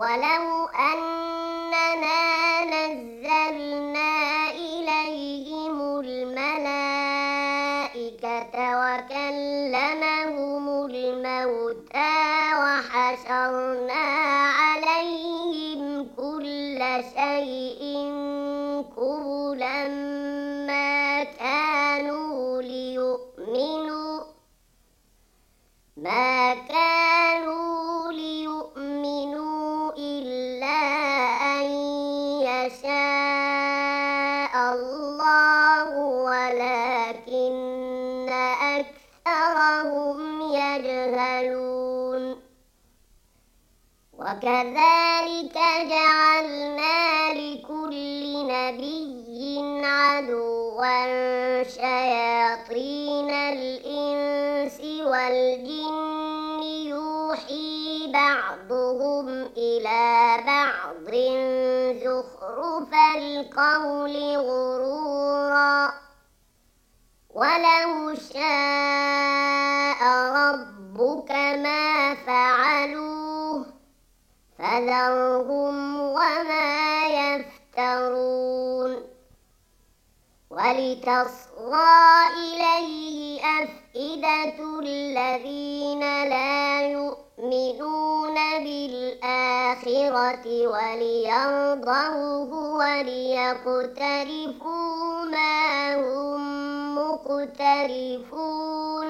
ولو أننا نزلنا إليهم الملائكة وكلمهم الموتى وحشرنا عليهم كل شيء قبلا ما كانوا ليؤمنوا إلا أن يشاء الله ولكن أكثرهم يجهلون وكذلك جعلنا لكل نبي عدوا شياطين الإنس والجن يوحي بعضهم إلى بعض زخرف القول غرورا ولو شاء ربك ما فعلوه فذرهم وما يفترون ولتصغى إليه أفئدة الذين لا يؤمنون بالآخرة وليرضوه وليقترفوا ما هم مقترفون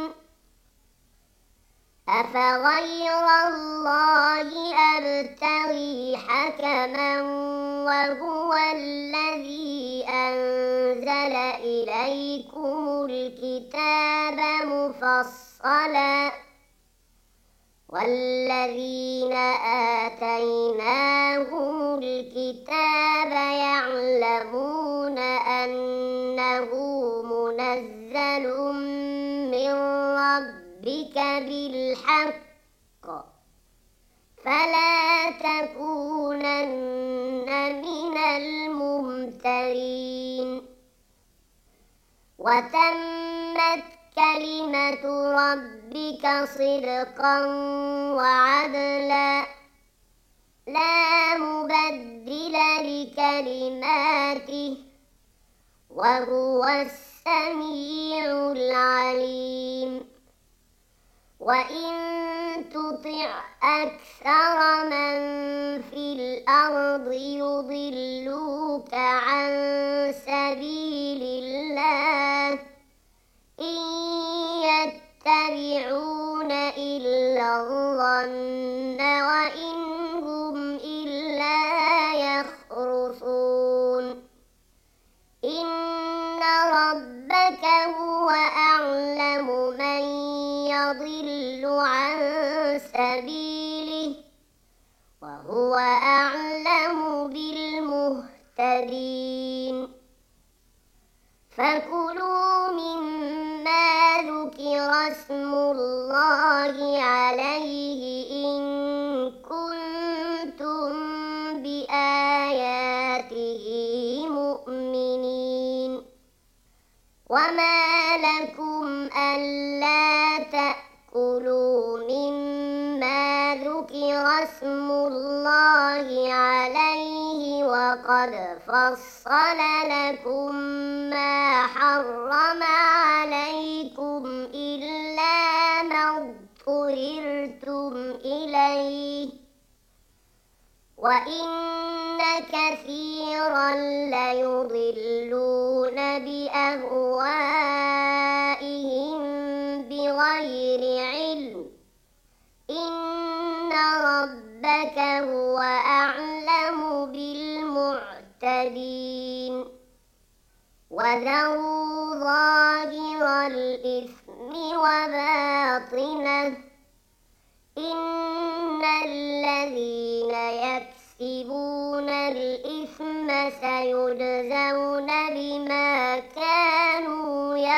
أفغير الله أبتغي حكما وهو الذي أنزل إليكم الكتاب مفصلا والذين آتيناهم الكتاب يعلمون أنه منزل من ربك بالحق فلا تكونن من الممترين وتمت كلمة ربك صدقا وعدلا لا مبدل لكلماته وهو السميع العليم وإن تطع أكثر من في الأرض يضلوك عن سبيل الله إن يتبعون إلا الظن وإن هم إلا يخرصون إن ربك هو أعلم من يضل عن سبيله وهو أعلم بالمهتدين فكلوا مما ذكر اسم الله عليه إن كنتم بآياته مؤمنين وما لكم ألا تأكلوا مما ذكر اسم الله عليه وقد فصل لكم ما حرم عليكم إلا ما اضطررتم إليه وإن كثيرا ليضلون بأهوائهم بغير علم إن ربك هو أعلم بالمعتدين وذروا ظاهر الإثم وباطنه إن الذين يكسبون الإثم سيجزون بما كانوا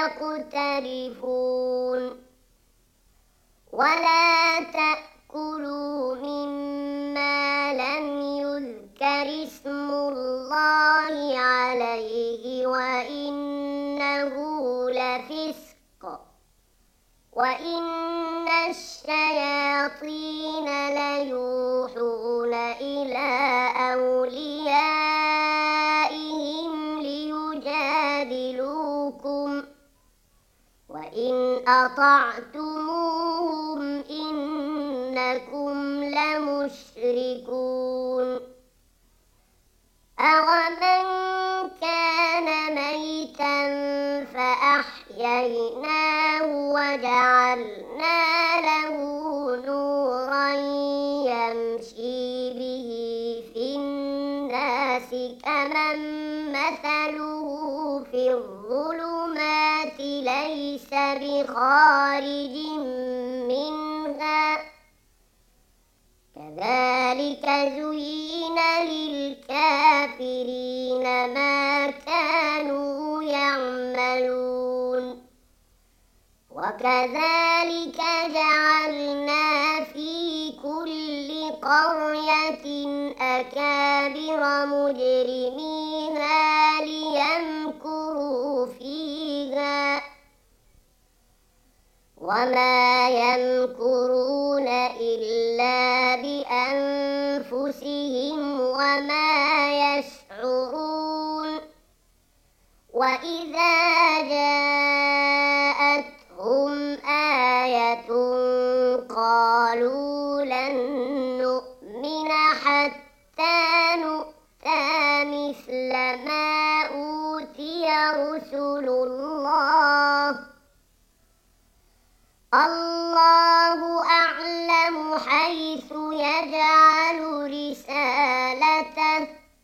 يقترفون ولا تأكلوا مما لم يذكر اسم الله عليه وإنه لفسق وإن الشياطين ليوحون إلى أطعتموهم إنكم لمشركون أومن كان ميتا فأحييناه وجعلنا له نورا يمشي به في الناس كمن مثله في الظلمات ليس بخارج منها كذلك زين للكافرين ما كانوا يعملون وكذلك جعلنا في كل قرية أكابر مجرميها ليمكروا فيها وما يمكرون إلا بأنفسهم وما يشعرون وإذا جاءتهم آية قالوا لن نؤمن حتى نؤتى مثل ما أوتي رسل الله أعلم حيث يجعل رسالته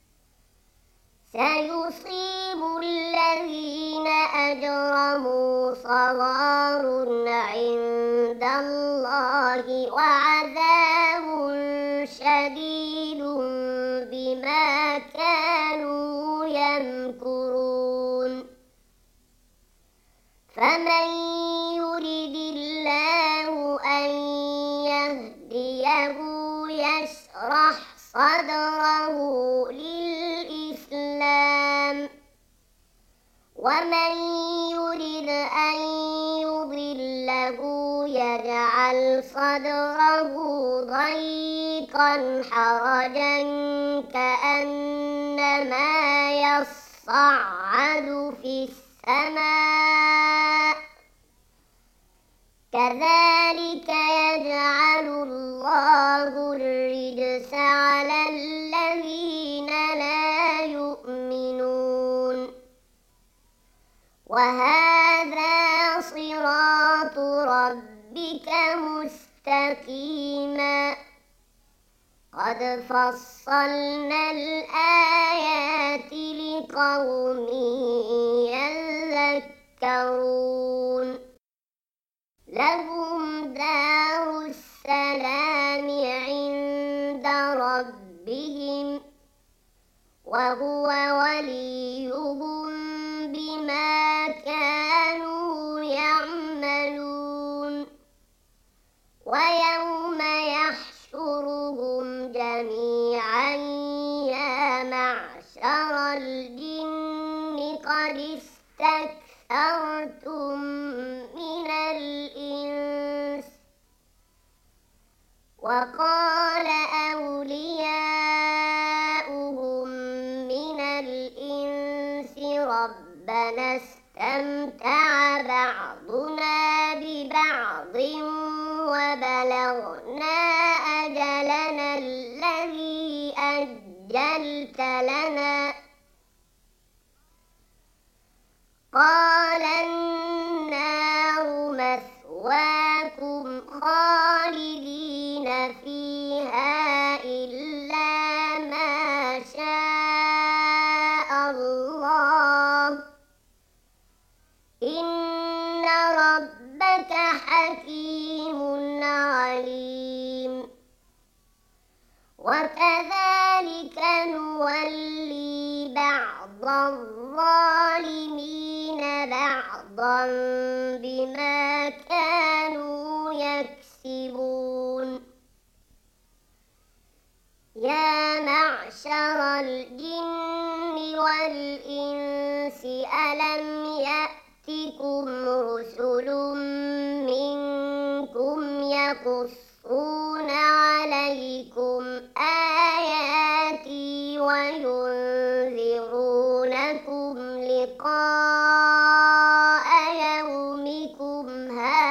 سيصيب الذين أجرموا صغار عند الله وعذاب شديد بما كانوا يمكرون فمن يرد الله أن يهديه يشرح صدره للإسلام ومن يرد أن يضله يجعل صدره ضيقا حرجا كأنما يصعد في السماء كذلك يجعل الله الرجس على الذين لا يؤمنون وهذا صراط ربك مستقيما قد فصلنا الآيات لقوم يذكرون لهم دار السلام عند ربهم وهو وليهم بما كانوا يعملون ويوم يحشرهم جميعا يا معشر الجن قد استكثرتم من الإنس وقال أولياؤهم من الإنس ربنا استمتع بعضنا ببعض وبلغنا أجلنا الذي أجلت لنا قال النار مثواكم خالدين فيها إلا ما شاء الله إن ربك حكيم عليم وكذلك نولي بعض الظالمين بعضا بما كانوا يكسبون يا معشر الجن والإنس ألم يأتكم رسل منكم يقصون عليكم آياتي وينذرونكم لقاء يومكم هذا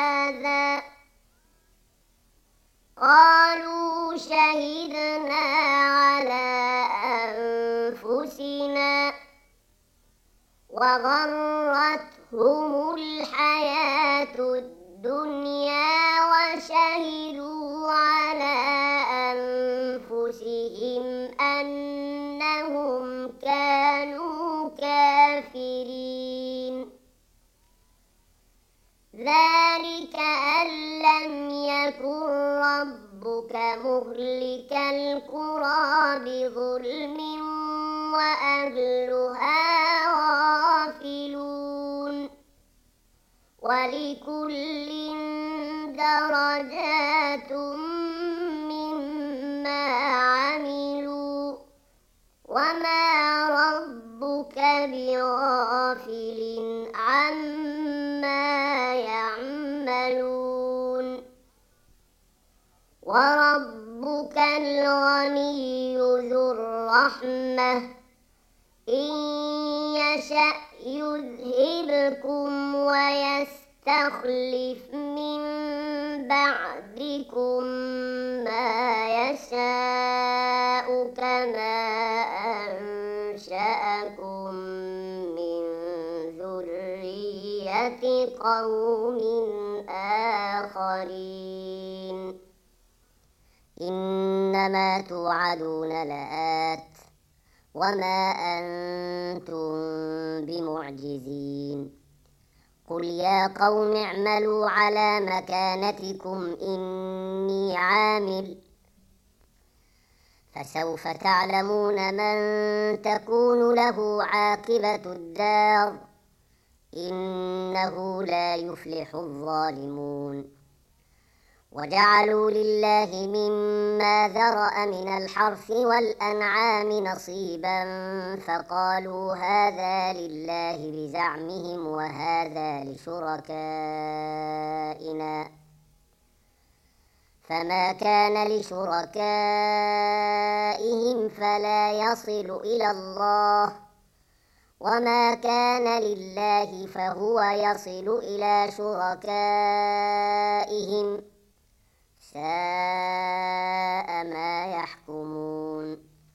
وغرتهم الحياة الدنيا وشهدوا على أنفسهم أنهم كانوا كافرين ذلك أن لم يكن ربك مهلك القرى بظلم وأهلها غافلون ولكل درجات مما عملوا وما ربك بغافل عما يعملون وربك الغني ذو الرحمة إن يشأ يذهبكم ويستخلف من بعدكم ما يشاء كما أنشأكم من ذرية قوم آخرين إنما توعدون لآت وما أنتم بمعجزين قل يا قوم اعملوا على مكانتكم إني عامل فسوف تعلمون من تكون له عاقبة الدار إنه لا يفلح الظالمون وجعلوا لله مما ذرأ من الحرث والأنعام نصيبا فقالوا هذا لله بزعمهم وهذا لشركائنا فما كان لشركائهم فلا يصل إلى الله وما كان لله فهو يصل إلى شركائهم ساء ما يحكمون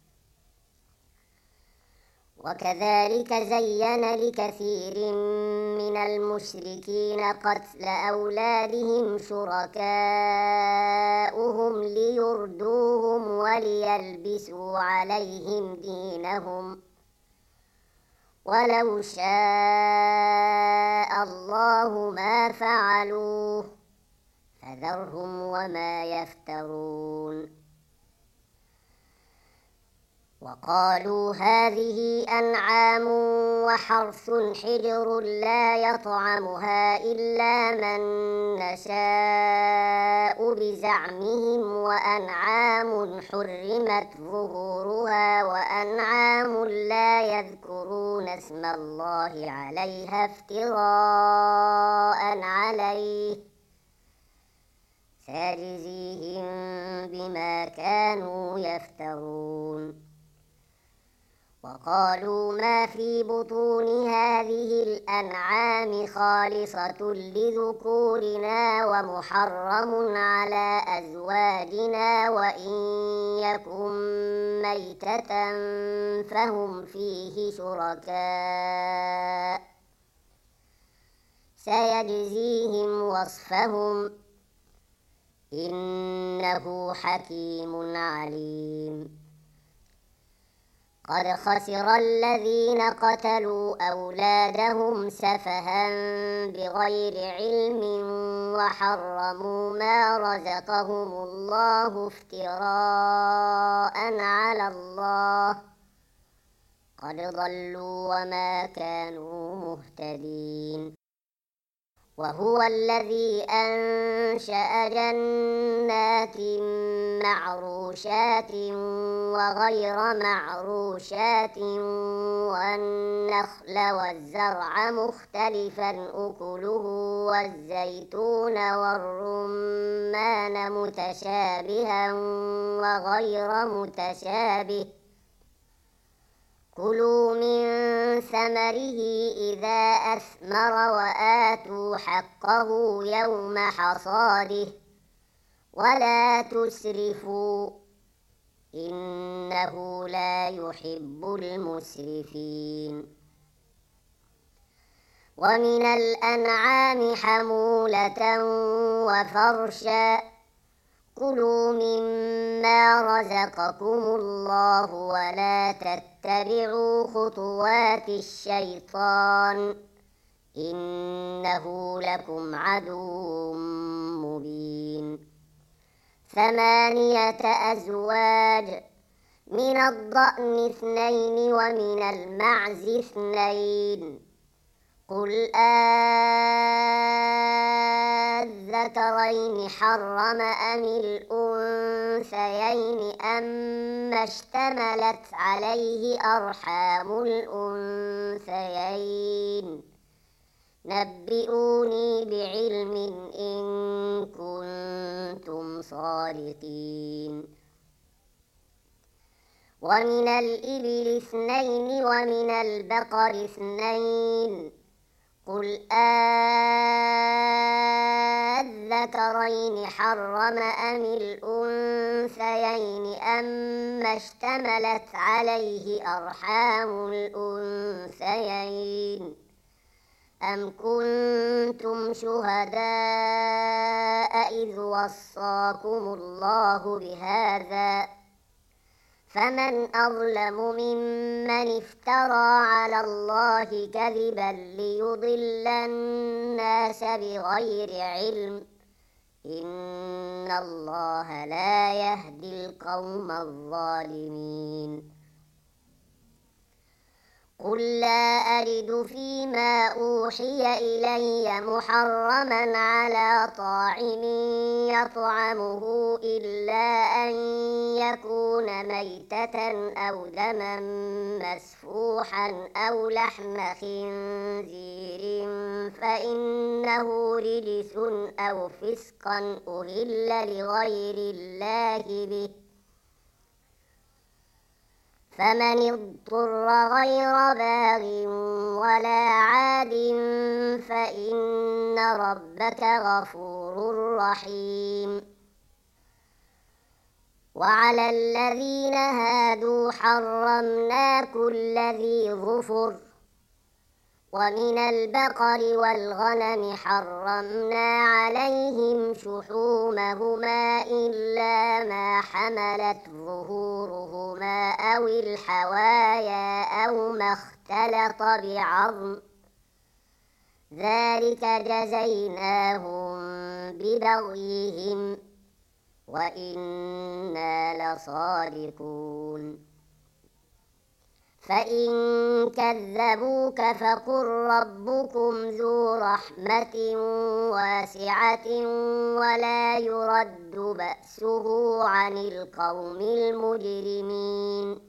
وكذلك زين لكثير من المشركين قتل أولادهم شركاؤهم ليردوهم وليلبسوا عليهم دينهم ولو شاء الله ما فعلوه فذرهم وما يفترون وقالوا هذه أنعام وحرث حجر لا يطعمها إلا من نشاء بزعمهم وأنعام حرمت ظهورها وأنعام لا يذكرون اسم الله عليها افتراء عليه سيجزيهم بما كانوا يفترون وقالوا ما في بطون هذه الأنعام خالصة لذكورنا ومحرم على أزواجنا وإن يكن ميتة فهم فيه شركاء سيجزيهم وصفهم إنه حكيم عليم قد خسر الذين قتلوا أولادهم سفها بغير علم وحرموا ما رزقهم الله افتراء على الله قد ضلوا وما كانوا مهتدين وهو الذي أنشأ جنات معروشات وغير معروشات والنخل والزرع مختلفا أكله والزيتون والرمان متشابها وغير متشابه كلوا من ثمره إذا أثمر وآتوا حقه يوم حصاده ولا تسرفوا إنه لا يحب المسرفين ومن الأنعام حمولة وفرشا كلوا مما رزقكم الله ولا تتبعوا خطوات الشيطان إنه لكم عدو مبين 8 أزواج من الضأن 2 ومن المعز 2 قل أذكرين حرم أم الأنثيين أما اشتملت عليه أرحام الأنثيين نبئوني بعلم إن كنتم صادقين ومن الإبل 2 ومن البقر 2 قل أذكرين حرم أم الأنثيين أما اشتملت عليه أرحام الأنثيين أم كنتم شهداء إذ وصاكم الله بهذا فمن أظلم ممن افترى على الله كذبا ليضل الناس بغير علم إن الله لا يهدي القوم الظالمين قل لا أجد فيما أوحي إلي محرما على طاعم يطعمه إلا أن يكون ميتة أو دما مسفوحا أو لحم خنزير فإنه رجس أو فسقا أهل لغير الله به فمن اضطر غير باغ ولا عاد فإن ربك غفور رحيم وعلى الذين هادوا حرمنا كل ذي ظفر ومن البقر والغنم حرمنا عليهم شحومهما إلا ما حملت ظهورهما أو الحوايا أو ما اختلط بعظم ذلك جزيناهم ببغيهم وإنا لصادقون فإن كذبوك فقل ربكم ذو رحمة واسعة ولا يرد بأسه عن القوم المجرمين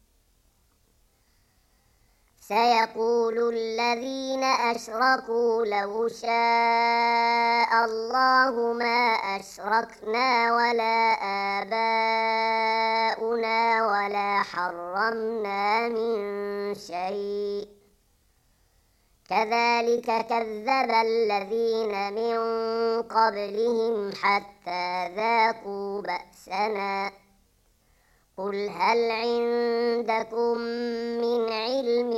سيقول الذين أشركوا لو شاء الله ما أشركنا ولا آباؤنا ولا حرمنا من شيء كذلك كذب الذين من قبلهم حتى ذاقوا بأسنا قل هل عندكم من علم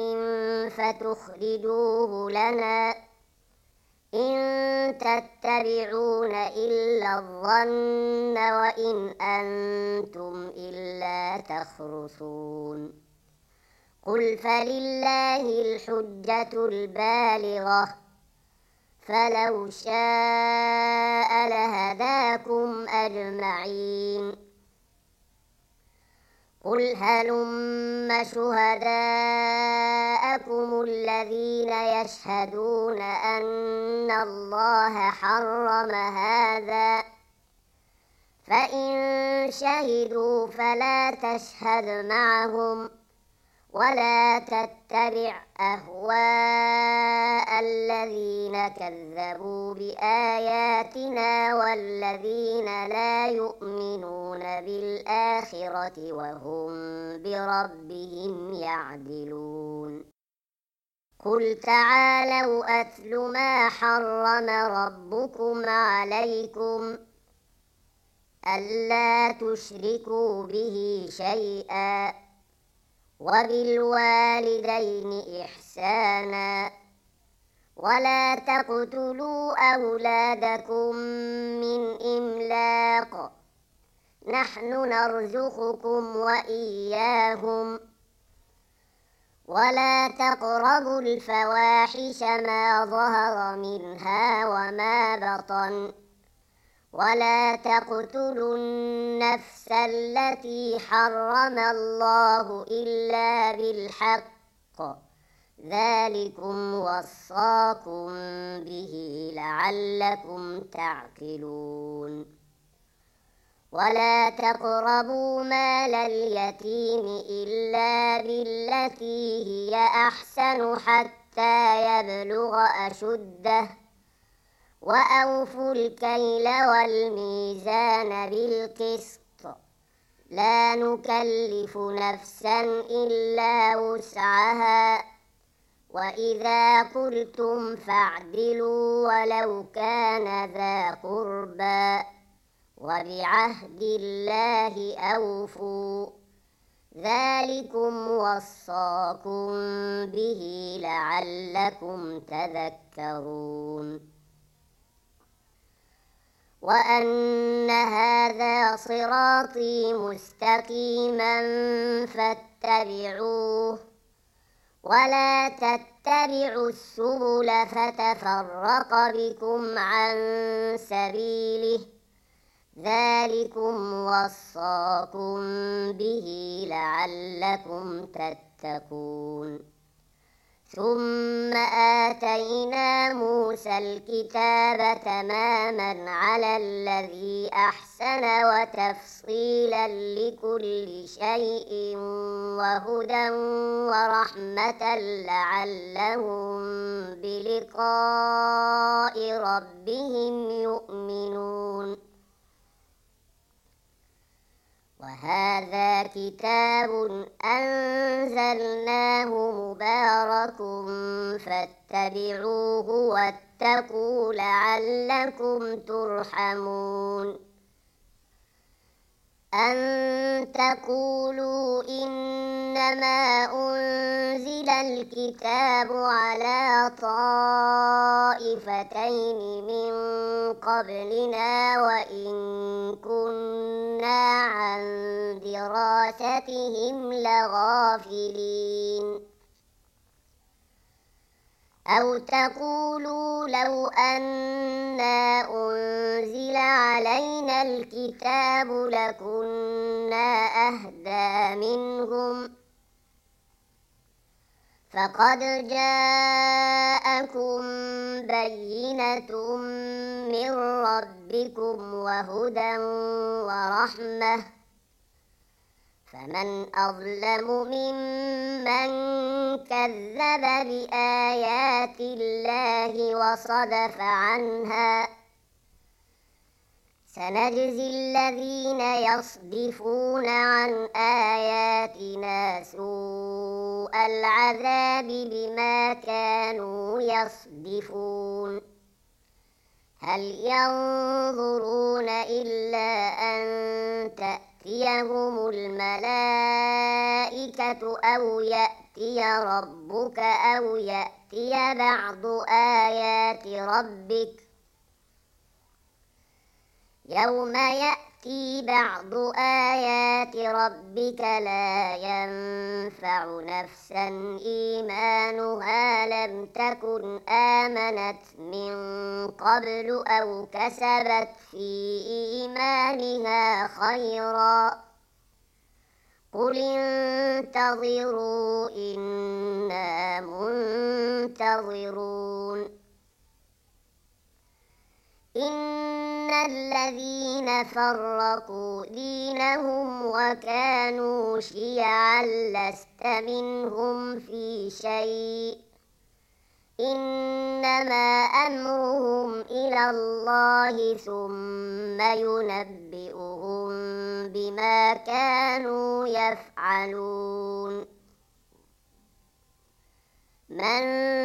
فتخرجوه لنا إن تتبعون إلا الظن وإن أنتم إلا تخرصون قل فلله الحجة البالغة فلو شاء لهداكم أجمعين قل هلم شهداءكم الذين يشهدون أن الله حرم هذا فإن شهدوا فلا تشهد معهم ولا تتبع أهواء الذين كذبوا بآياتنا والذين لا يؤمنون بالآخرة وهم بربهم يعدلون قل تعالوا أتل ما حرم ربكم عليكم ألا تشركوا به شيئا وبالوالدين إحسانا ولا تقتلوا أولادكم من إملاق نحن نرزقكم وإياهم ولا تقربوا الفواحش ما ظهر منها وما بطن ولا تقتلوا النفس التي حرم الله إلا بالحق ذلكم وصاكم به لعلكم تعقلون ولا تقربوا مال اليتيم إلا بالتي هي أحسن حتى يبلغ أشده وأوفوا الكيل والميزان بالقسط لا نكلف نفسا إلا وسعها وإذا قلتم فاعدلوا ولو كان ذا قربى وبعهد الله أوفوا ذلكم وصاكم به لعلكم تذكرون وأن هذا صراطي مستقيما فاتبعوه ولا تتبعوا السبل فتفرق بكم عن سبيله ذلكم وصاكم به لعلكم تتقون ثم آتينا موسى الكتاب تماما على الذي أحسن وتفصيلا لكل شيء وهدى ورحمة لعلهم بلقاء ربهم يؤمنون وهذا كتاب أنزلناه مبارك فاتبعوه واتقوا لعلكم ترحمون أن تقولوا إنما أنزل الكتاب على طائفتين من قبلنا وإن كنا عن دراستهم لغافلين أو تقولوا لو أنا أنزل علينا الكتاب لكنا أهدى منهم فقد جاءكم بينة من ربكم وهدى ورحمة فمن أظلم ممن كذب بآيات الله وصدف عنها سنجزي الذين يصدفون عن آياتنا سوء العذاب بما كانوا يصدفون هل ينظرون إلا أن تأتيهم الملائكة أو يأتي ربك أو يأتي بعض آيات ربك يوم يأتي بعض آيات ربك لا ينفع نفسا إيمانها لم تكن آمنت من قبل أو كسبت في إيمانها خيرا قل انتظروا إنا منتظرون إن الذين فرقوا دينهم وكانوا شيعا لست منهم في شيء إنما أمرهم إلى الله ثم ينبئهم بما كانوا يفعلون من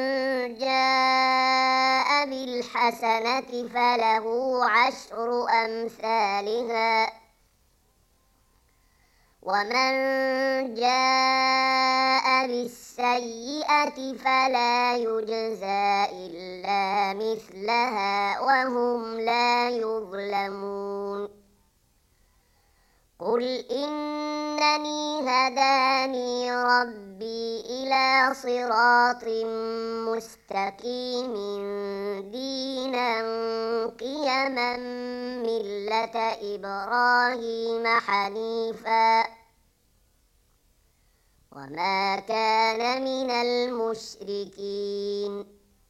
جاء بالحسنة فله عشر أمثالها ومن جاء بالسيئة السيئة فلا يجزى إلا مثلها وهم لا يظلمون قل إنني هداني ربي إلى صراط مستقيم دينا قيما ملة إبراهيم حنيفا وما كان من المشركين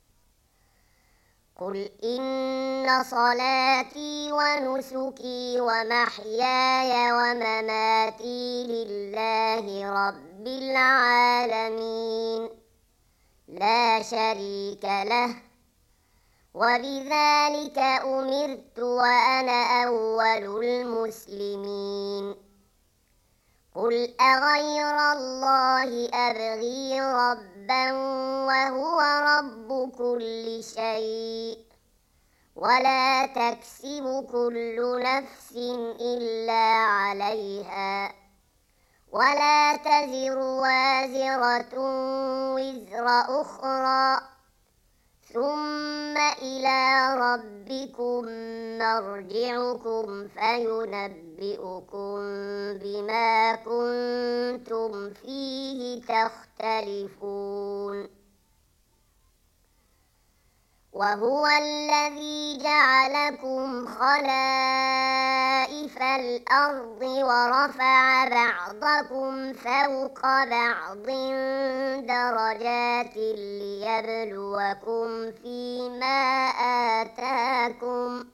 قل إن صلاتي ونسكي ومحياي ومماتي لله رب العالمين لا شريك له وبذلك أمرت وأنا أول المسلمين قل أغير الله أبغي ربا وهو رب كل شيء ولا تكسب كل نفس إلا عليها ولا تزر وازرة وزر أخرى ثم إلى ربكم مرجعكم فينبئكم بما كنتم فيه تختلفون وهو الذي جعلكم خلائف الأرض ورفع بعضكم فوق بعض درجات ليبلوكم فيما آتاكم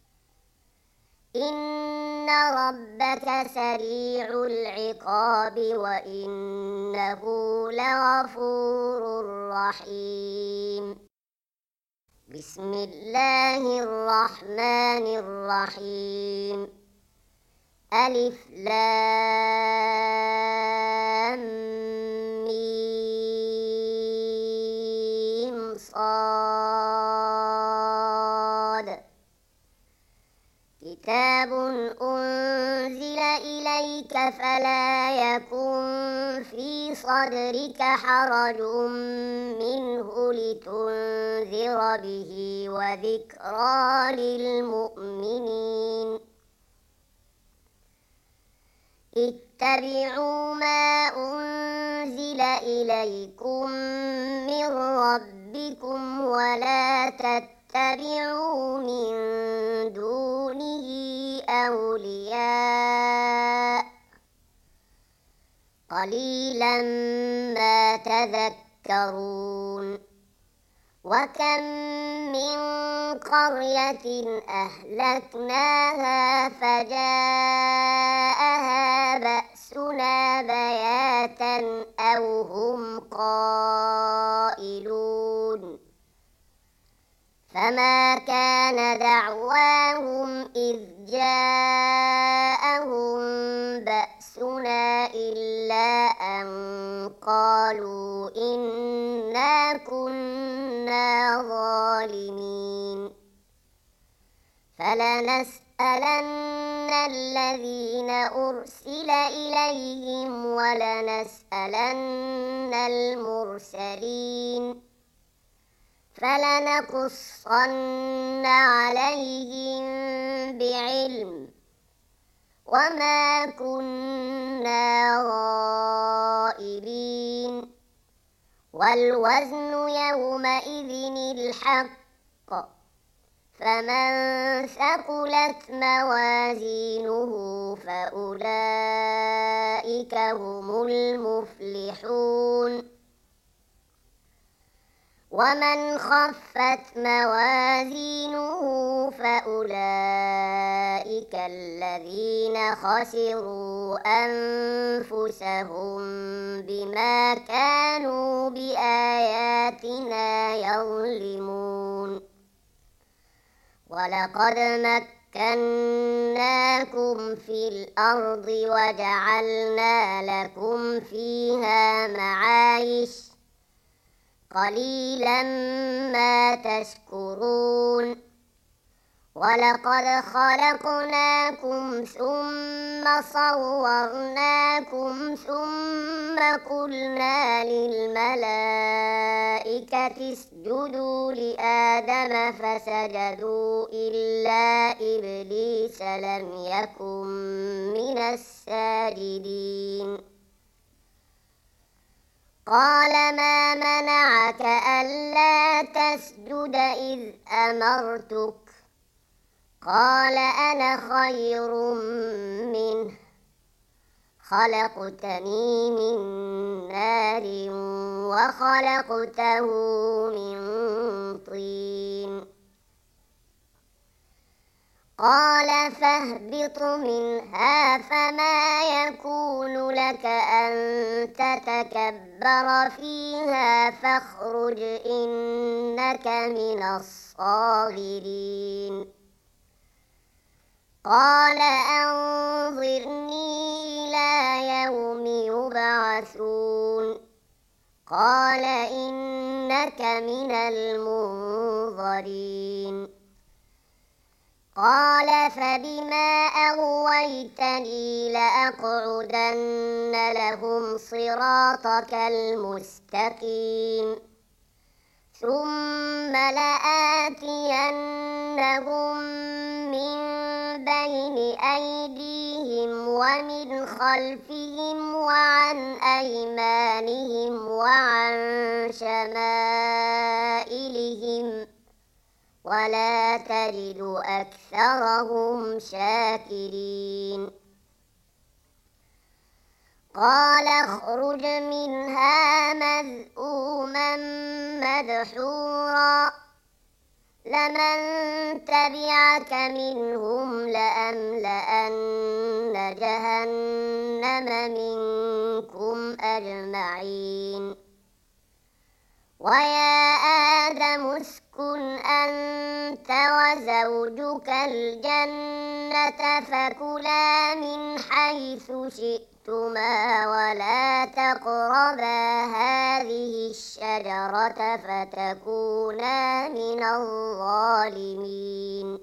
إن ربك سريع العقاب وإنه لغفور رحيم بسم الله الرحمن الرحيم ألف لام ميم صاد كتاب أنزل إليك فلا يكن في صدرك حرج منه لتنذر به وذكرى للمؤمنين اتبعوا ما أنزل إليكم من ربكم ولا تتبعوا من دونه أولياء قليلا ما تذكرون وكم من قرية أهلكناها فجاءها بأسنا بياتا أو هم قائلون فما كان دعواهم إذ جاءهم بأسنا إلا أن قالوا إنا كنا ظالمين فلنسألن الذين أرسل إليهم ولنسألن المرسلين فلنقصن عليهم بعلم وما كنا غائبين والوزن يومئذ الحق فمن ثقلت موازينه فأولئك هم المفلحون ومن خفت موازينه فأولئك الذين خسروا أنفسهم بما كانوا بآياتنا يظلمون ولقد مكناكم في الأرض وجعلنا لكم فيها معايش قليلا ما تشكرون ولقد خلقناكم ثم صورناكم ثم قلنا للملائكة اسجدوا لآدم فسجدوا إلا إبليس لم يكن من الساجدين قال ما منعك ألا تسجد إذ أمرتك قال أنا خير منه خلقتني من نار وخلقته من طين قال فاهبط منها فما يكون لك أن تتكبر فيها فاخرج إنك من الصاغرين قال أنظرني إلى يوم يبعثون قال إنك من المنظرين قال فبما أغويتني لأقعدن لهم صراطك المستقيم ثم لآتينهم من بين أيديهم ومن خلفهم وعن أيمانهم وعن شمائلهم ولا تجد أكثرهم شاكرين قال اخرج منها مذءوما مدحورا لمن تبعك منهم لأملأن جهنم منكم أجمعين ويا آدم اسكن أنت وزوجك الجنة فكلا من حيث شئتما ولا تقربا هذه الشجرة فتكونا من الظالمين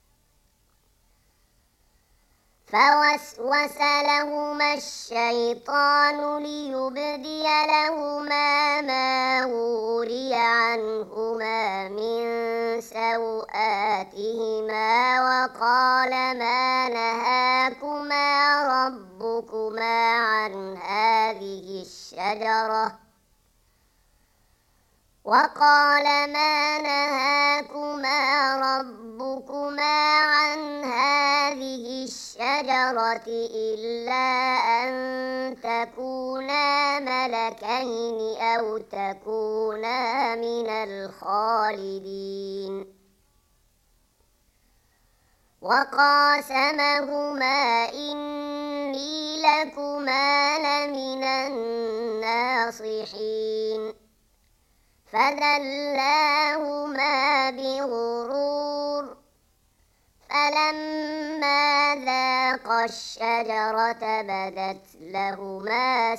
فوسوس لهما الشيطان ليبدي لهما ما وري عنهما من سوآتهما وقال ما نهاكما ربكما عن هذه الشجرة وقال ما نهاكما ربكما عن هذه الشجرة إلا أن تكونا ملكين أو تكونا من الخالدين وقاسمهما إني لكما لمن الناصحين فدلاهما بغرور فلما ذاقا الشجرة بدت لهما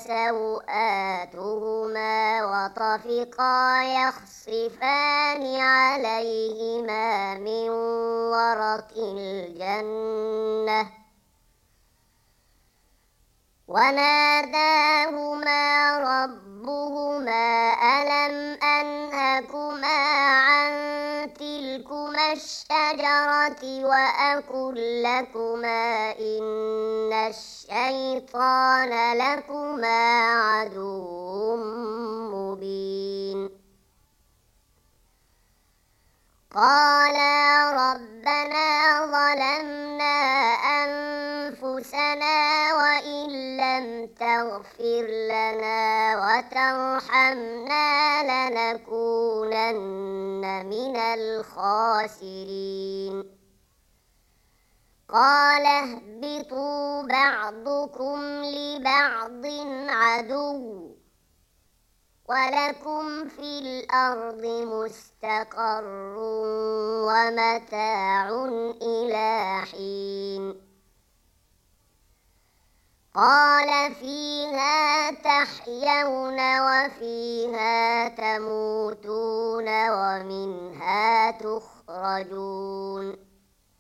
سوآتهما وطفقا يخصفان عليهما من ورق الجنة وناداهما ربهما ألم أنهكما عن تلكما الشجرة وأقل لكما إن الشيطان لكما عدو مبين قالا ربنا ظلمنا أنفسنا وإن لم تغفر لنا وترحمنا لنكونن من الخاسرين قال اهبطوا بعضكم لبعض عدو ولكم في الأرض مستقر ومتاع إلى حين قال فيها تحيون وفيها تموتون ومنها تخرجون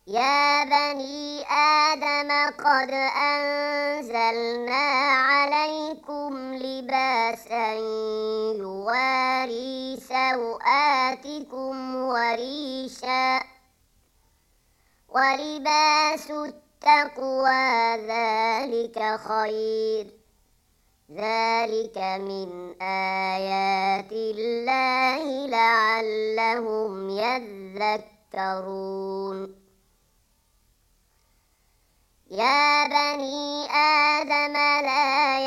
يا بني آدم قد أنزلنا عليكم لباسا يواري سوآتكم وريشا ولباس التقوى ذلك خير ذلك من آيات الله لعلهم يذكرون يا بني آدم لا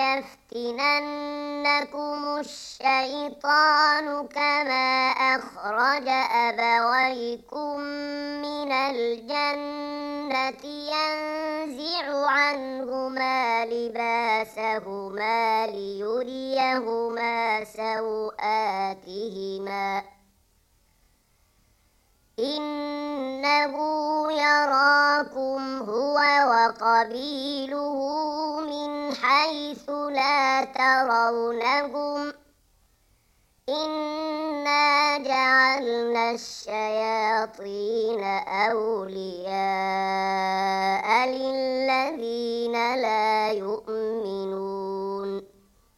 يفتننكم الشيطان كما أخرج أبويكم من الجنة ينزع عنهما لباسهما ليريهما سوآتهما إنه يراكم هو وقبيله من حيث لا ترونهم إنا جعلنا الشياطين أولياء للذين لا يؤمنون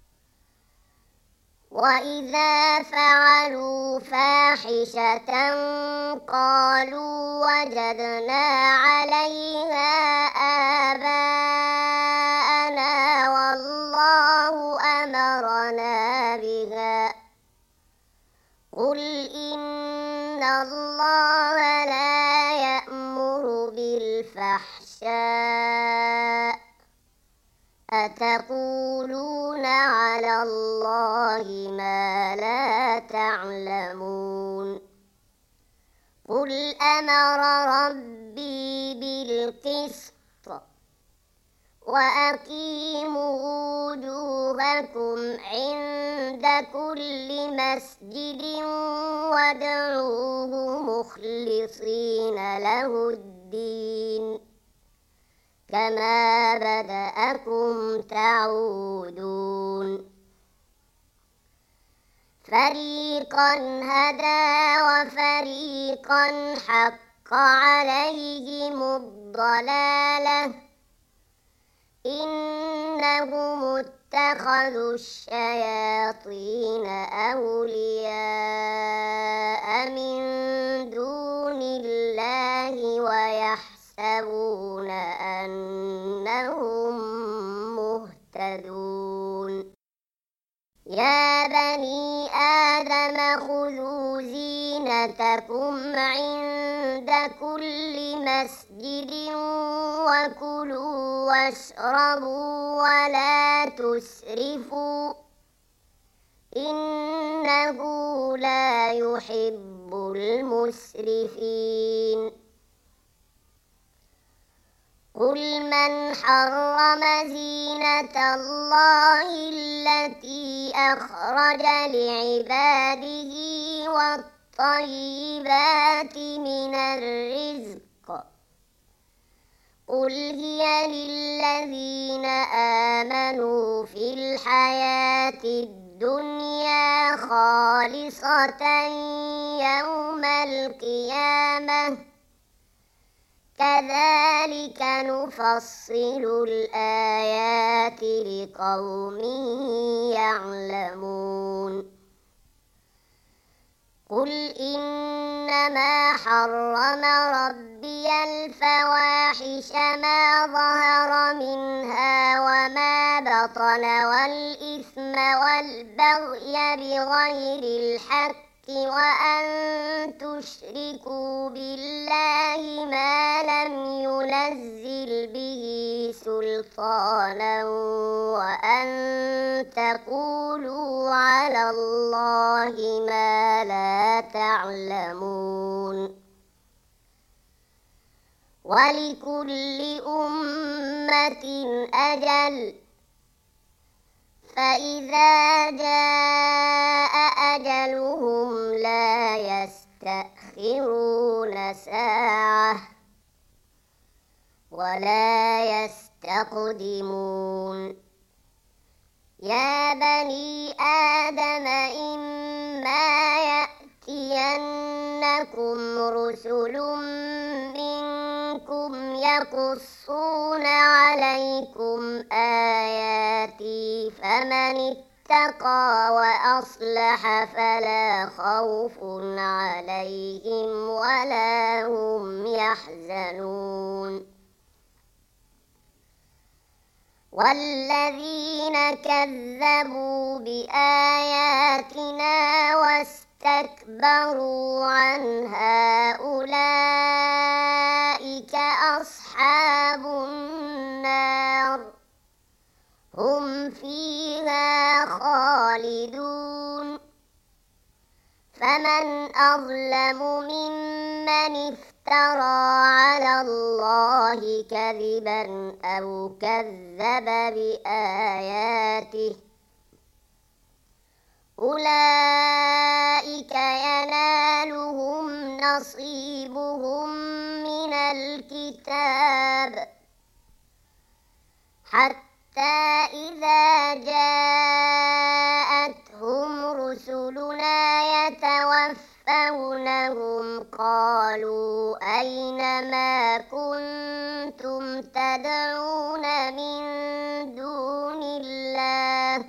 وإذا فعلوا فاحشة قالوا وجدنا عليها آباءنا والله أمرنا بها قل إن الله لا يأمر بالفحشاء أتقولون على الله ما لا تعلمون قل أمر ربي بالقسط وأقيموا وجوهكم عند كل مسجد وادعوه مخلصين له الدين كما بدأكم تعودون فريقا هدى وفريقا حق عليهم الضلالة إنهم اتخذوا الشياطين أولياء من دون الله ويحسبون أنهم مهتدون يا بني آدم خذوا زينتكم عند كل مسجد وكلوا واشربوا ولا تسرفوا إنه لا يحب المسرفين قل من حرم زينة الله التي أخرج لعباده والطيبات من الرزق قل هي للذين آمنوا في الحياة الدنيا خالصة يوم القيامة كذلك نفصل الآيات لقوم يعلمون قل إنما حرم ربي الفواحش ما ظهر منها وما بطن والإثم والبغي بغير الحق وأن تشركوا بالله ما لم ينزل به سلطانا وأن تقولوا على الله ما لا تعلمون ولكل أمة أجل فإذا جاء أجلهم لا يستأخرون ساعة ولا يستقدمون يا بني آدم إما يأتينكم رسل منكم يقصون عليكم آياتي فمن اتقى وأصلح فلا خوف عليهم ولا هم يحزنون والذين كذبوا بآياتنا واستكبروا عنها أولئك أصحاب النار هم فيها خالدون فمن أظلم ممن افترى على الله كذبا أو كذب بآياته أولئك ينالهم نصيبهم من الكتاب حتى إذا جاءتهم رسلنا يتوفونهم قالوا أين ما كنتم تدعون من دون الله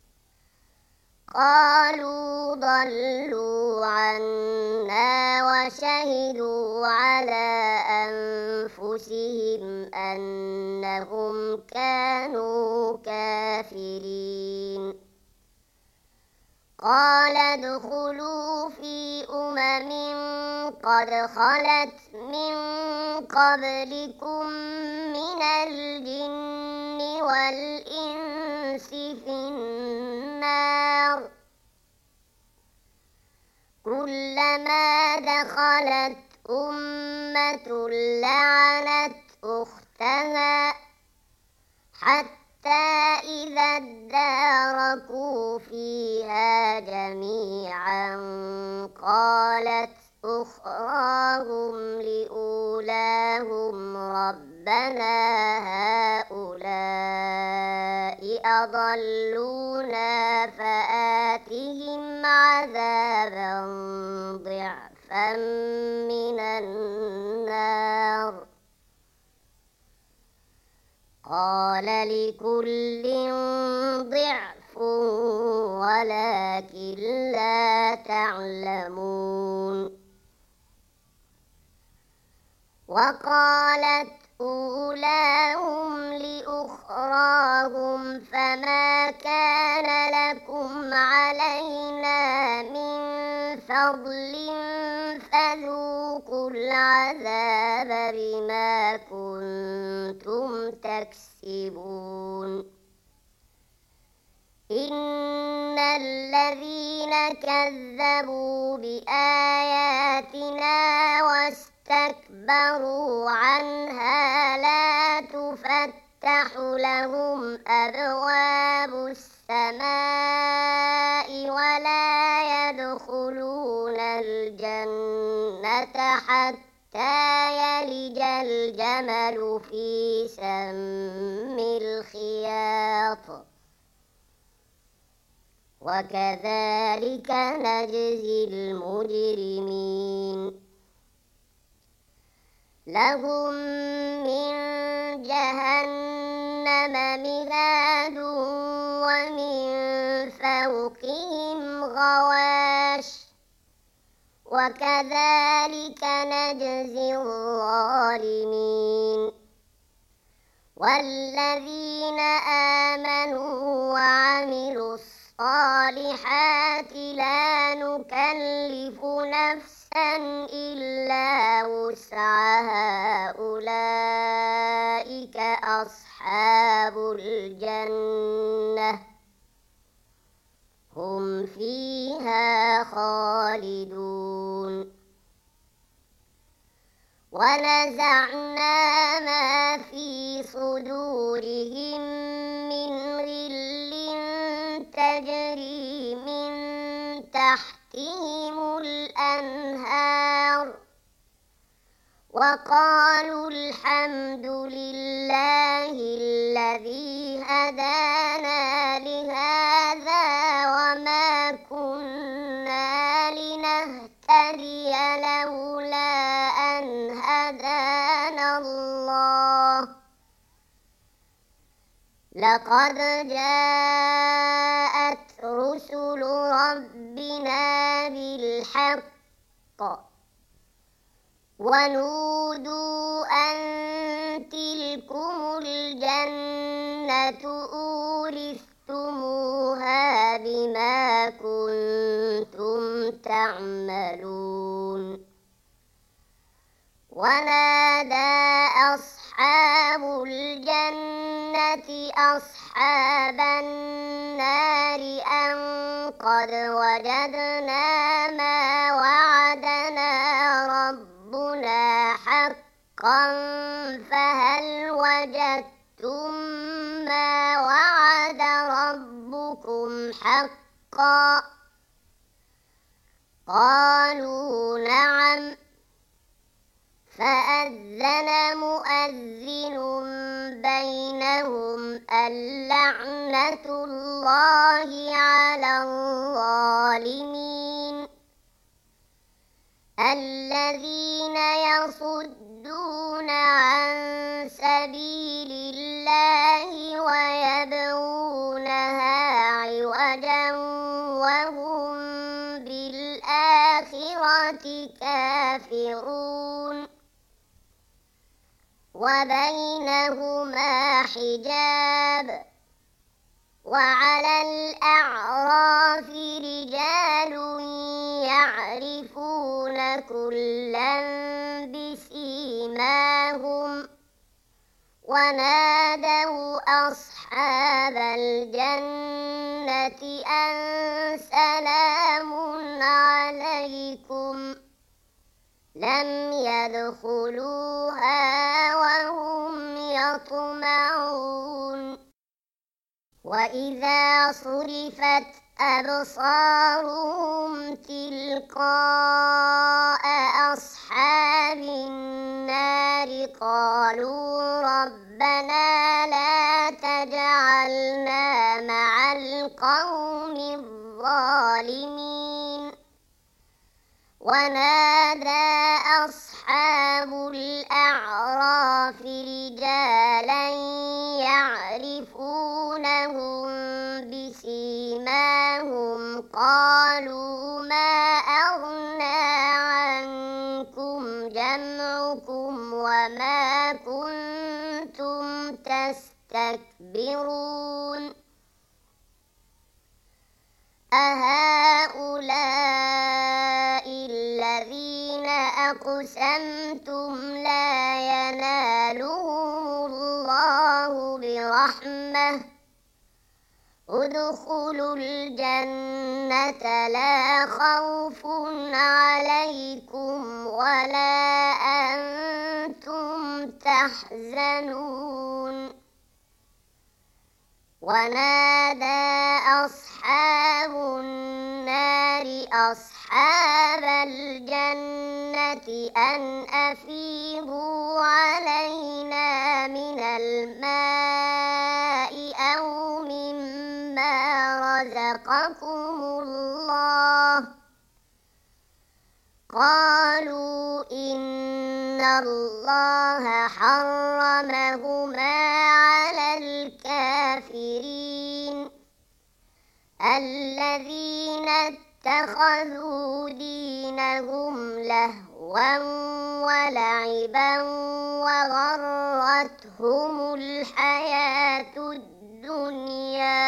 قالوا ضلوا عنا وشهدوا على أنفسهم أنهم كانوا كافرين قال ادخلوا في قد خلت من قبلكم من الجن والإنس في النار كلما دخلت أمة لعنت أختها حتى إذا اداركوا فيها جميعا قالت أخراهم لأولاهم ربنا هؤلاء أضلونا فآتهم عذابا ضعفا من النار قال لكل ضعف ولكن لا تعلمون وقالت أولاهم لأخراهم فما كان لكم علينا من فضل فذوقوا العذاب بما كنتم تكسبون إن الذين كذبوا بآياتنا واستكبروا عنها لا تفتح لهم أبواب السماء ولا يدخلون الجنة حتى يلج الجمل في سم الخياط وكذلك نجزي المجرمين لهم من جهنم مهاد ومن فوقهم غواش وكذلك نجزي الظالمين والذين آمنوا وعملوا الصالحات لا نكلف نفسا إلا وسعها أولئك أصحاب الجنة هم فيها خالدون ونزعنا ما في صدورهم من غل تجري من تحتهم الأنهار وقالوا الحمد لله الذي هدانا لهذا وما كنا لنهتدي لولا أن هدانا الله لقد جاءت رسل ربنا بالحق ونودوا أن تلكم الجنة أورثتموها بما كنتم تعملون ونادى أصحاب الجنة أصحاب النار أن قد وجدنا ما وعدنا ربنا حقا فهل وجدتم ما وعد ربكم حقا قالوا نعم فأذن مؤذن بينهم اللعنة الله على الظالمين الذين يصدون عن سبيل الله ويبغونها عوجا وهم بالآخرة كافرون وبينهما حجاب وعلى الأعراف رجال يعرفون كلا بسيماهم ونادوا أصحاب الجنة أن سلام عليكم لم يدخلوها وهم يطمعون وإذا صرفت أبصارهم تلقاء أصحاب النار قالوا ربنا لا تجعلنا مع القوم الظالمين ونادى أصحاب الأعراف رجالا يعرفونهم بسيماهم قالوا ما أغنى عنكم جمعكم وما كنتم تستكبرون أهؤلاء الذين أقسمتم لا ينالهم الله برحمة ادخلوا الجنة لا خوف عليكم ولا أنتم تحزنون ونادى أصحاب النار أصحاب الجنة أن أفيضوا علينا من الماء أو مما رزقكم الله قالوا إن الله حرمهما على الكافرين الذين اتخذوا دينهم لهوا ولعبا وغرتهم الحياة الدنيا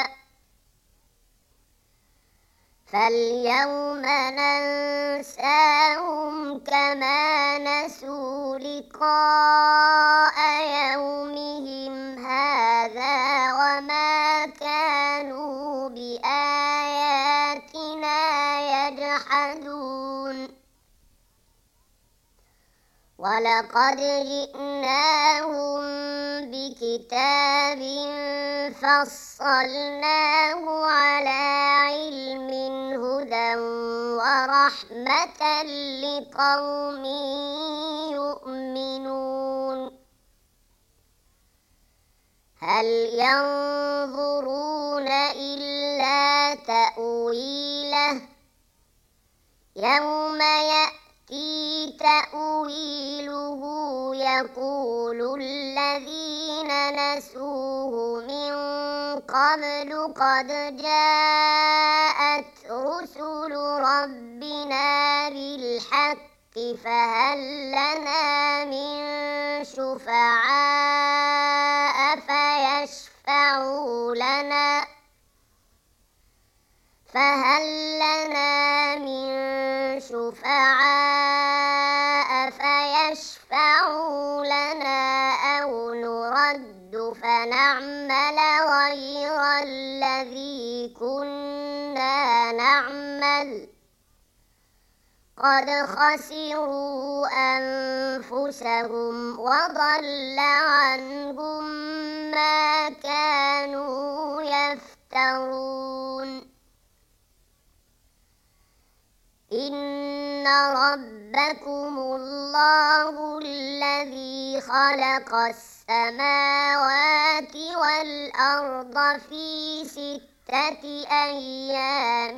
فاليوم ننساهم كما نسوا لقاء يومهم هذا وما كانوا بآياتنا يجحدون ولقد جئناهم بكتاب فصلناه على علم هدى ورحمة لقوم يؤمنون هل ينظرون إلا تأويله يوم يأتي تأويله يقول الذين نسوه من قبل قد جاءت رسل ربنا بالحق فهل لنا من شفعاء فيشفعوا لنا أو نرد فنعمل غير الذي كنا نعمل قد خسروا أنفسهم وضل عنهم ما كانوا يفترون إن ربكم الله الذي خلق السماوات والأرض في 6 أيام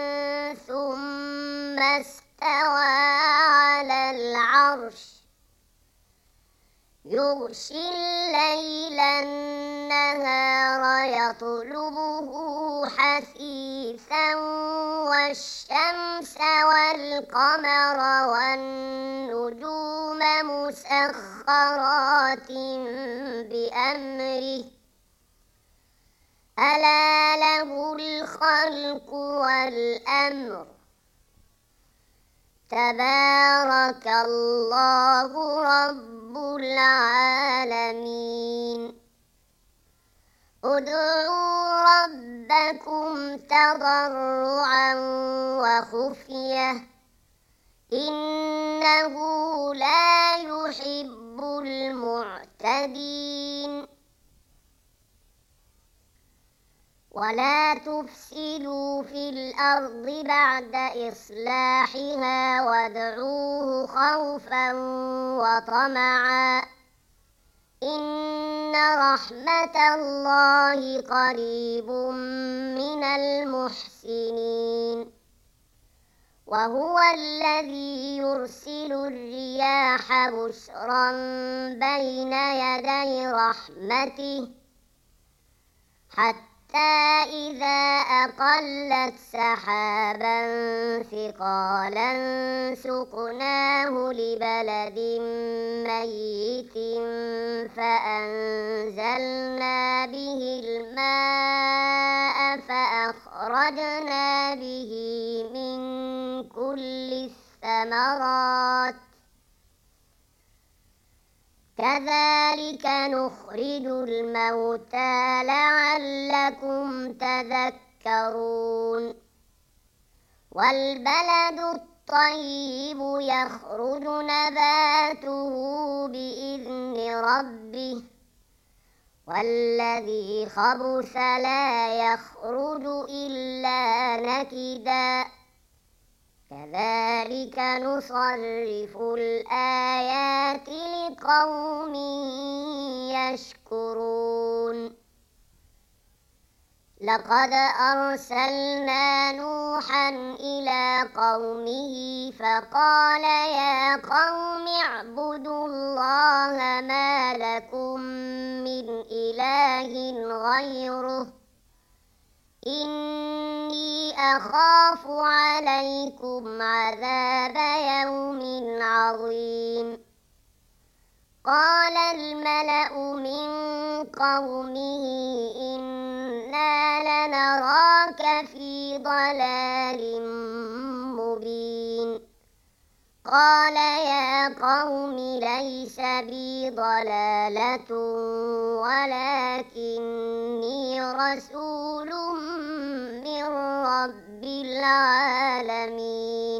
ثم استوى على العرش يغشي الليل النهار يطلبه حثيثا والشمس والقمر والنجوم مسخرات بأمره ألا له الخلق والأمر تبارك الله رب العالمين ادعوا ربكم تضرعا وخفية إنه لا يحب المعتدين ولا تفسدوا في الأرض بعد إصلاحها وادعوه خوفا وطمعا إن رحمة الله قريب من المحسنين وهو الذي يرسل الرياح بشرا بين يدي رحمته حتى إذا أقلت سحابا ثقالا سقناه لبلد ميت فأنزلنا به الماء فأخرجنا به من كل الثمرات كذلك نخرج الموتى لعلكم تذكرون والبلد الطيب يخرج نباته بإذن ربه والذي خبث لا يخرج إلا نكدا كذلك نصرف الآيات لقوم يشكرون لقد أرسلنا نوحا إلى قومه فقال يا قوم اعبدوا الله ما لكم من إله غيره إني أخاف عليكم عذاب يوم عظيم قال الملأ من قومه إنا لنراك في ضلال مبين قال يا قوم ليس بي ضلالة ولكني رسول من رب العالمين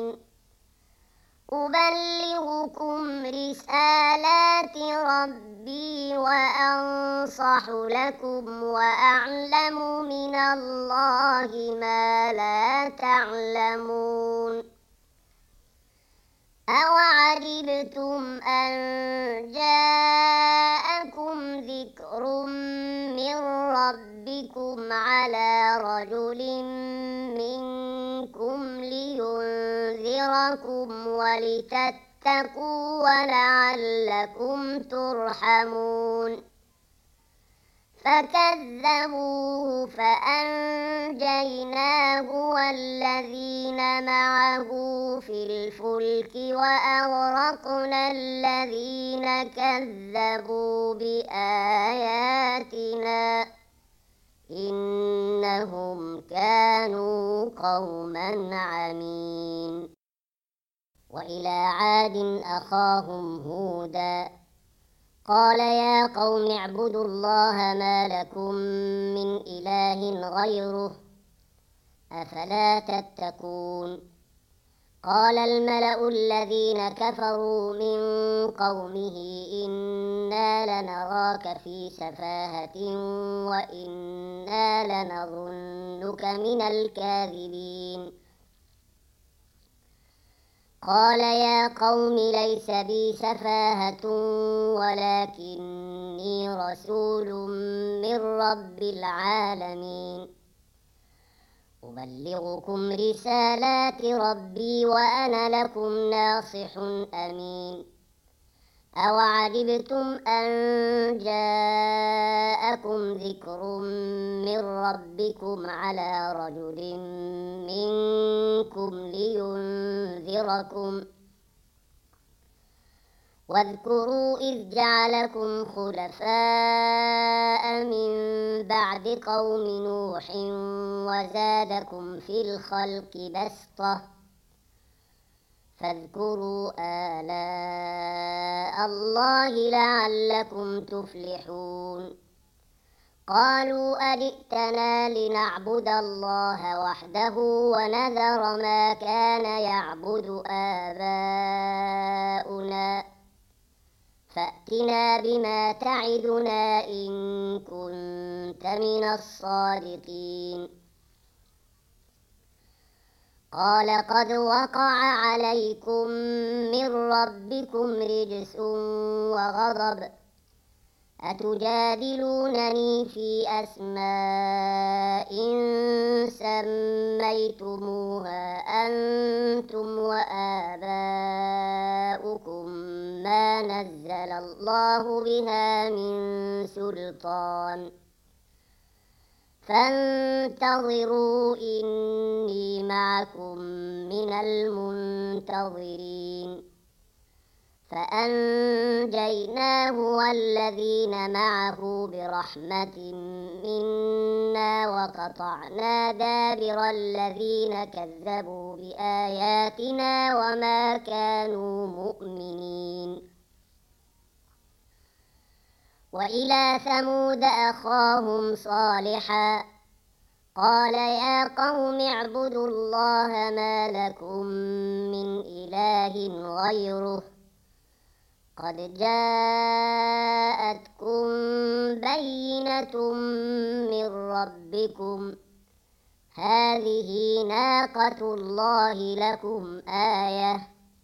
أبلغكم رسالات ربي وأنصح لكم وأعلم من الله ما لا تعلمون أوعجبتم أن جاءكم ذكر من ربكم على رجل منكم لينذركم غيركم ولتتقوا ولعلكم ترحمون فكذبوه فأنجيناه والذين معه في الفلك وأغرقنا الذين كذبوا بآياتنا إنهم كانوا قوما عمين وإلى عاد أخاهم هودا قال يا قوم اعبدوا الله ما لكم من إله غيره أفلا تتقون قال الملأ الذين كفروا من قومه إنا لنراك في سفاهة وإنا لنظنك من الكاذبين قال يا قوم ليس بي سفاهة ولكني رسول من رب العالمين أبلغكم رسالات ربي وأنا لكم ناصح أمين أوعجبتم أن جاءكم ذكر من ربكم على رجل منكم لينذركم واذكروا إذ جعلكم خلفاء من بعد قوم نوح وزادكم في الخلق بسطة فاذكروا آلاء الله لعلكم تفلحون قالوا أجئتنا لنعبد الله وحده ونذر ما كان يعبد آباؤنا فأتنا بما تعدنا إن كنت من الصادقين قال قد وقع عليكم من ربكم رجس وغضب أتجادلونني في أسماء سميتموها أنتم وآباؤكم ما نزل الله بها من سلطان فانتظروا إني معكم من المنتظرين فأنجيناه والذين معه برحمة منا وقطعنا دابر الذين كذبوا بآياتنا وما كانوا مؤمنين وإلى ثمود أخاهم صالحا قال يا قوم اعبدوا الله ما لكم من إله غيره قد جاءتكم بينة من ربكم هذه ناقة الله لكم آية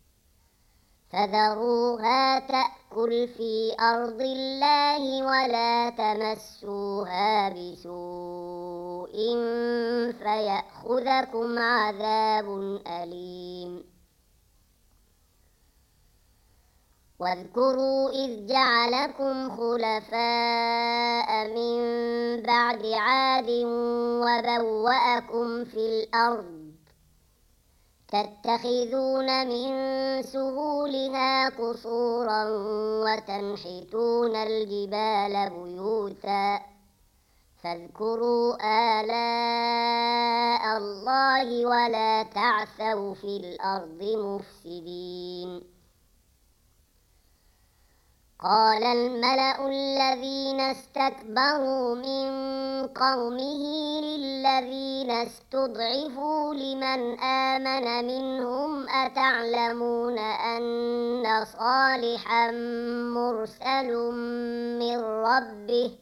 فذروها تأكل في أرض الله ولا تمسوها بسوء فيأخذكم عذاب أليم واذكروا إذ جعلكم خلفاء من بعد عاد وبوأكم في الأرض تتخذون من سهولها قصورا وتنحتون الجبال بيوتا فاذكروا آلاء الله ولا تعثوا في الأرض مفسدين قال الملأ الذين استكبروا من قومه للذين استضعفوا لمن آمن منهم أتعلمون أن صالحا مرسل من ربه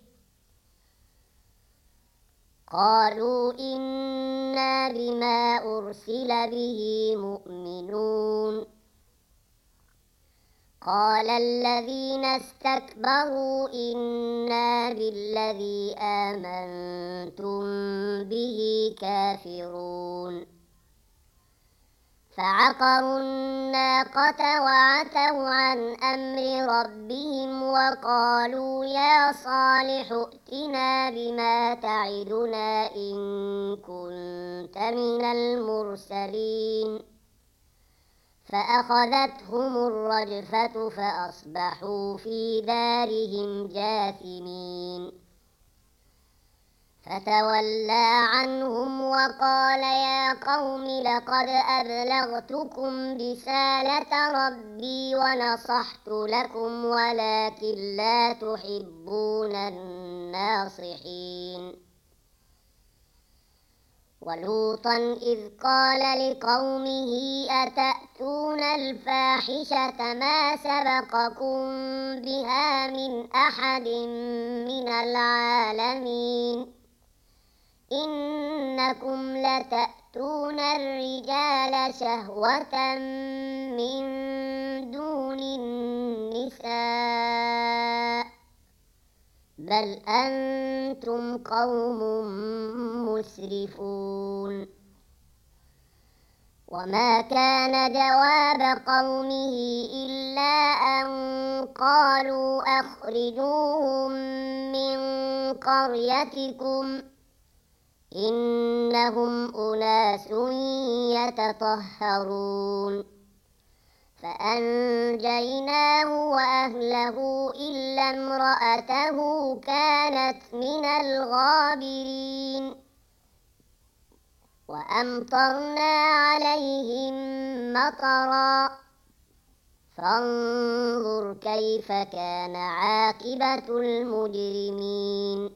قالوا إنا بما أرسل به مؤمنون قال الذين استكبروا إنا بالذي آمنتم به كافرون فعقروا الناقة وعتوا عن أمر ربهم وقالوا يا صالح ائتنا بما تعدنا إن كنت من المرسلين فأخذتهم الرجفة فأصبحوا في دارهم جاثمين فتولى عنهم وقال يا قوم لقد أبلغتكم رسالة ربي ونصحت لكم ولكن لا تحبون الناصحين ولوطا إذ قال لقومه أتأتون الفاحشة ما سبقكم بها من أحد من العالمين إنكم لتأتون الرجال شهوة من دون النساء بل أنتم قوم مسرفون وما كان جواب قومه إلا أن قالوا أخرجوهم من قريتكم إنهم أناس يتطهرون فأنجيناه وأهله إلا امرأته كانت من الغابرين وأمطرنا عليهم مطرا فانظر كيف كان عاقبة المجرمين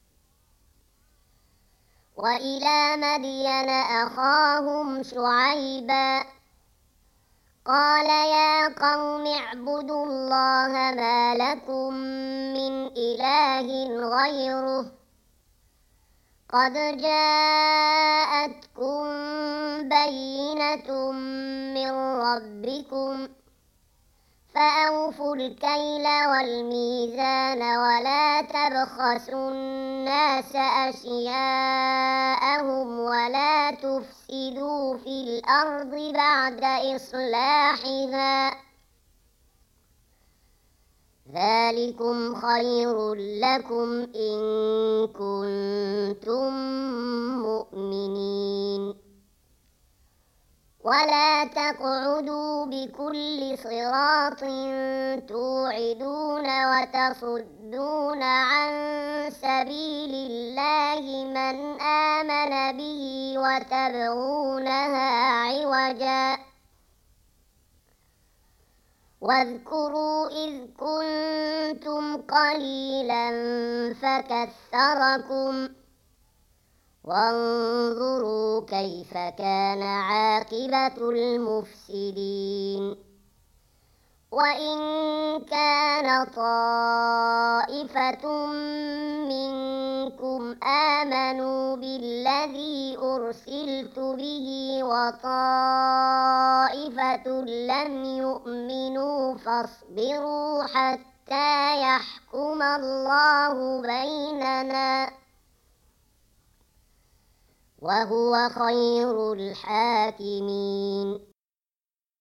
وإلى مدين أخاهم شعيبا قال يا قوم اعبدوا الله ما لكم من إله غيره قد جاءتكم بينة من ربكم فأوفوا الكيل والميزان ولا تبخسوا الناس أشياءهم ولا تفسدوا في الأرض بعد إصلاحها ذلكم خير لكم إن كنتم مؤمنين ولا تقعدوا بكل صراط توعدون وتصدون عن سبيل الله من آمن به وتبغونها عوجا واذكروا إذ كنتم قليلا فكثركم وانظروا كيف كان عاقبة المفسدين وإن كان طائفة منكم آمنوا بالذي أرسلت به وطائفة لم يؤمنوا فاصبروا حتى يحكم الله بيننا وهو خير الحاكمين